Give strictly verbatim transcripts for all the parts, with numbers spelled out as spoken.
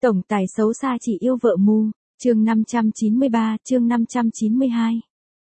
Tổng tài xấu xa chỉ yêu vợ mù, chương năm trăm chín mươi ba, chương năm trăm chín mươi hai.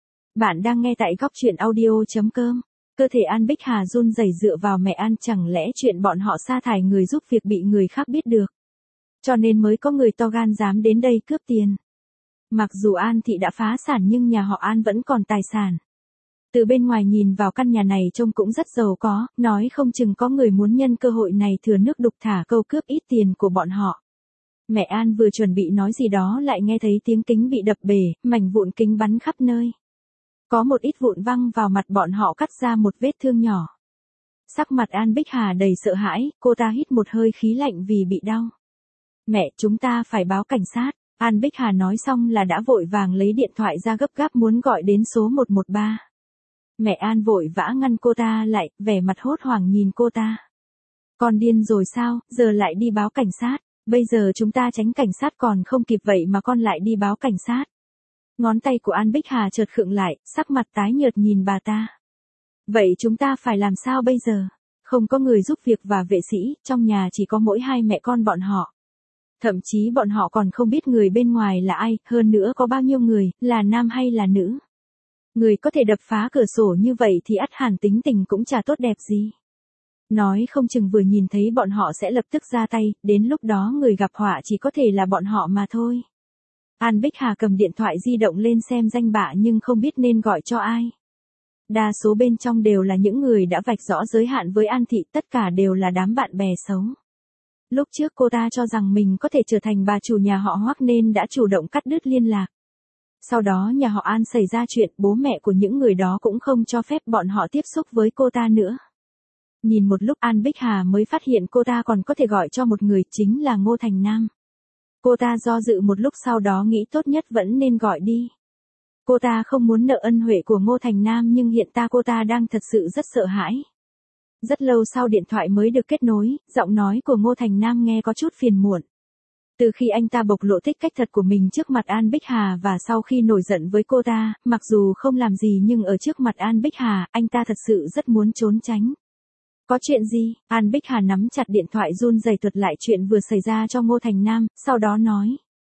Bạn đang nghe tại góc truyện audio.com. Cơ thể An Bích Hà run rẩy dựa vào mẹ An, chẳng lẽ chuyện bọn họ sa thải người giúp việc bị người khác biết được. Cho nên mới có người to gan dám đến đây cướp tiền. Mặc dù An thị đã phá sản nhưng nhà họ An vẫn còn tài sản. Từ bên ngoài nhìn vào căn nhà này trông cũng rất giàu có, nói không chừng có người muốn nhân cơ hội này thừa nước đục thả câu cướp ít tiền của bọn họ. Mẹ An vừa chuẩn bị nói gì đó lại nghe thấy tiếng kính bị đập bể, mảnh vụn kính bắn khắp nơi. Có một ít vụn văng vào mặt bọn họ cắt ra một vết thương nhỏ. Sắc mặt An Bích Hà đầy sợ hãi, cô ta hít một hơi khí lạnh vì bị đau. Mẹ, chúng ta phải báo cảnh sát. An Bích Hà nói xong là đã vội vàng lấy điện thoại ra gấp gáp muốn gọi đến số một một ba. Mẹ An vội vã ngăn cô ta lại, vẻ mặt hốt hoảng nhìn cô ta. Con điên rồi sao, giờ lại đi báo cảnh sát. Bây giờ chúng ta tránh cảnh sát còn không kịp vậy mà con lại đi báo cảnh sát. Ngón tay của An Bích Hà chợt khựng lại, sắc mặt tái nhợt nhìn bà ta. Vậy chúng ta phải làm sao bây giờ? Không có người giúp việc và vệ sĩ, trong nhà chỉ có mỗi hai mẹ con bọn họ. Thậm chí bọn họ còn không biết người bên ngoài là ai, hơn nữa có bao nhiêu người, là nam hay là nữ. Người có thể đập phá cửa sổ như vậy thì ắt hẳn tính tình cũng chả tốt đẹp gì. Nói không chừng vừa nhìn thấy bọn họ sẽ lập tức ra tay, đến lúc đó người gặp họa chỉ có thể là bọn họ mà thôi. An Bích Hà cầm điện thoại di động lên xem danh bạ nhưng không biết nên gọi cho ai. Đa số bên trong đều là những người đã vạch rõ giới hạn với An thị, tất cả đều là đám bạn bè xấu. Lúc trước cô ta cho rằng mình có thể trở thành bà chủ nhà họ Hoắc nên đã chủ động cắt đứt liên lạc. Sau đó nhà họ An xảy ra chuyện, bố mẹ của những người đó cũng không cho phép bọn họ tiếp xúc với cô ta nữa. Nhìn một lúc An Bích Hà mới phát hiện cô ta còn có thể gọi cho một người, chính là Ngô Thành Nam. Cô ta do dự một lúc sau đó nghĩ tốt nhất vẫn nên gọi đi. Cô ta không muốn nợ ân huệ của Ngô Thành Nam nhưng hiện ta cô ta đang thật sự rất sợ hãi. Rất lâu sau điện thoại mới được kết nối, giọng nói của Ngô Thành Nam nghe có chút phiền muộn. Từ khi anh ta bộc lộ thích cách thật của mình trước mặt An Bích Hà và sau khi nổi giận với cô ta, mặc dù không làm gì nhưng ở trước mặt An Bích Hà, anh ta thật sự rất muốn trốn tránh. Có chuyện gì? An Bích Hà nắm chặt điện thoại run rẩy thuật lại chuyện vừa xảy ra cho Ngô Thành Nam, sau đó nói.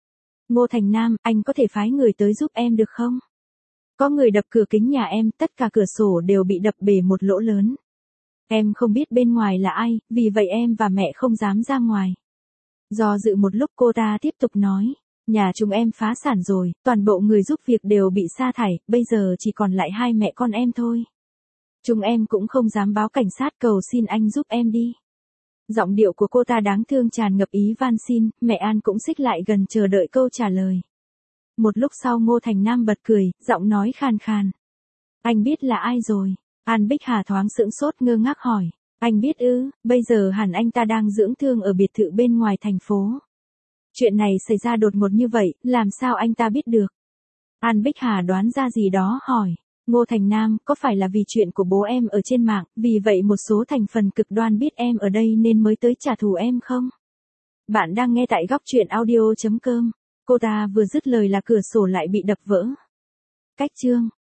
Ngô Thành Nam, anh có thể phái người tới giúp em được không? Có người đập cửa kính nhà em, tất cả cửa sổ đều bị đập bể một lỗ lớn. Em không biết bên ngoài là ai, vì vậy em và mẹ không dám ra ngoài. Do dự một lúc cô ta tiếp tục nói. Nhà chúng em phá sản rồi, toàn bộ người giúp việc đều bị sa thải, bây giờ chỉ còn lại hai mẹ con em thôi. Chúng em cũng không dám báo cảnh sát, cầu xin anh giúp em đi. Giọng điệu của cô ta đáng thương tràn ngập ý van xin, mẹ An cũng xích lại gần chờ đợi câu trả lời. Một lúc sau Ngô Thành Nam bật cười, giọng nói khàn khàn. Anh biết là ai rồi? An Bích Hà thoáng sững sốt ngơ ngác hỏi. Anh biết ư, bây giờ hẳn anh ta đang dưỡng thương ở biệt thự bên ngoài thành phố. Chuyện này xảy ra đột ngột như vậy, làm sao anh ta biết được? An Bích Hà đoán ra gì đó hỏi. Ngô Thành Nam, có phải là vì chuyện của bố em ở trên mạng, vì vậy một số thành phần cực đoan biết em ở đây nên mới tới trả thù em không? Bạn đang nghe tại góc truyện audio.com. Cô ta vừa dứt lời là cửa sổ lại bị đập vỡ. Cách chương.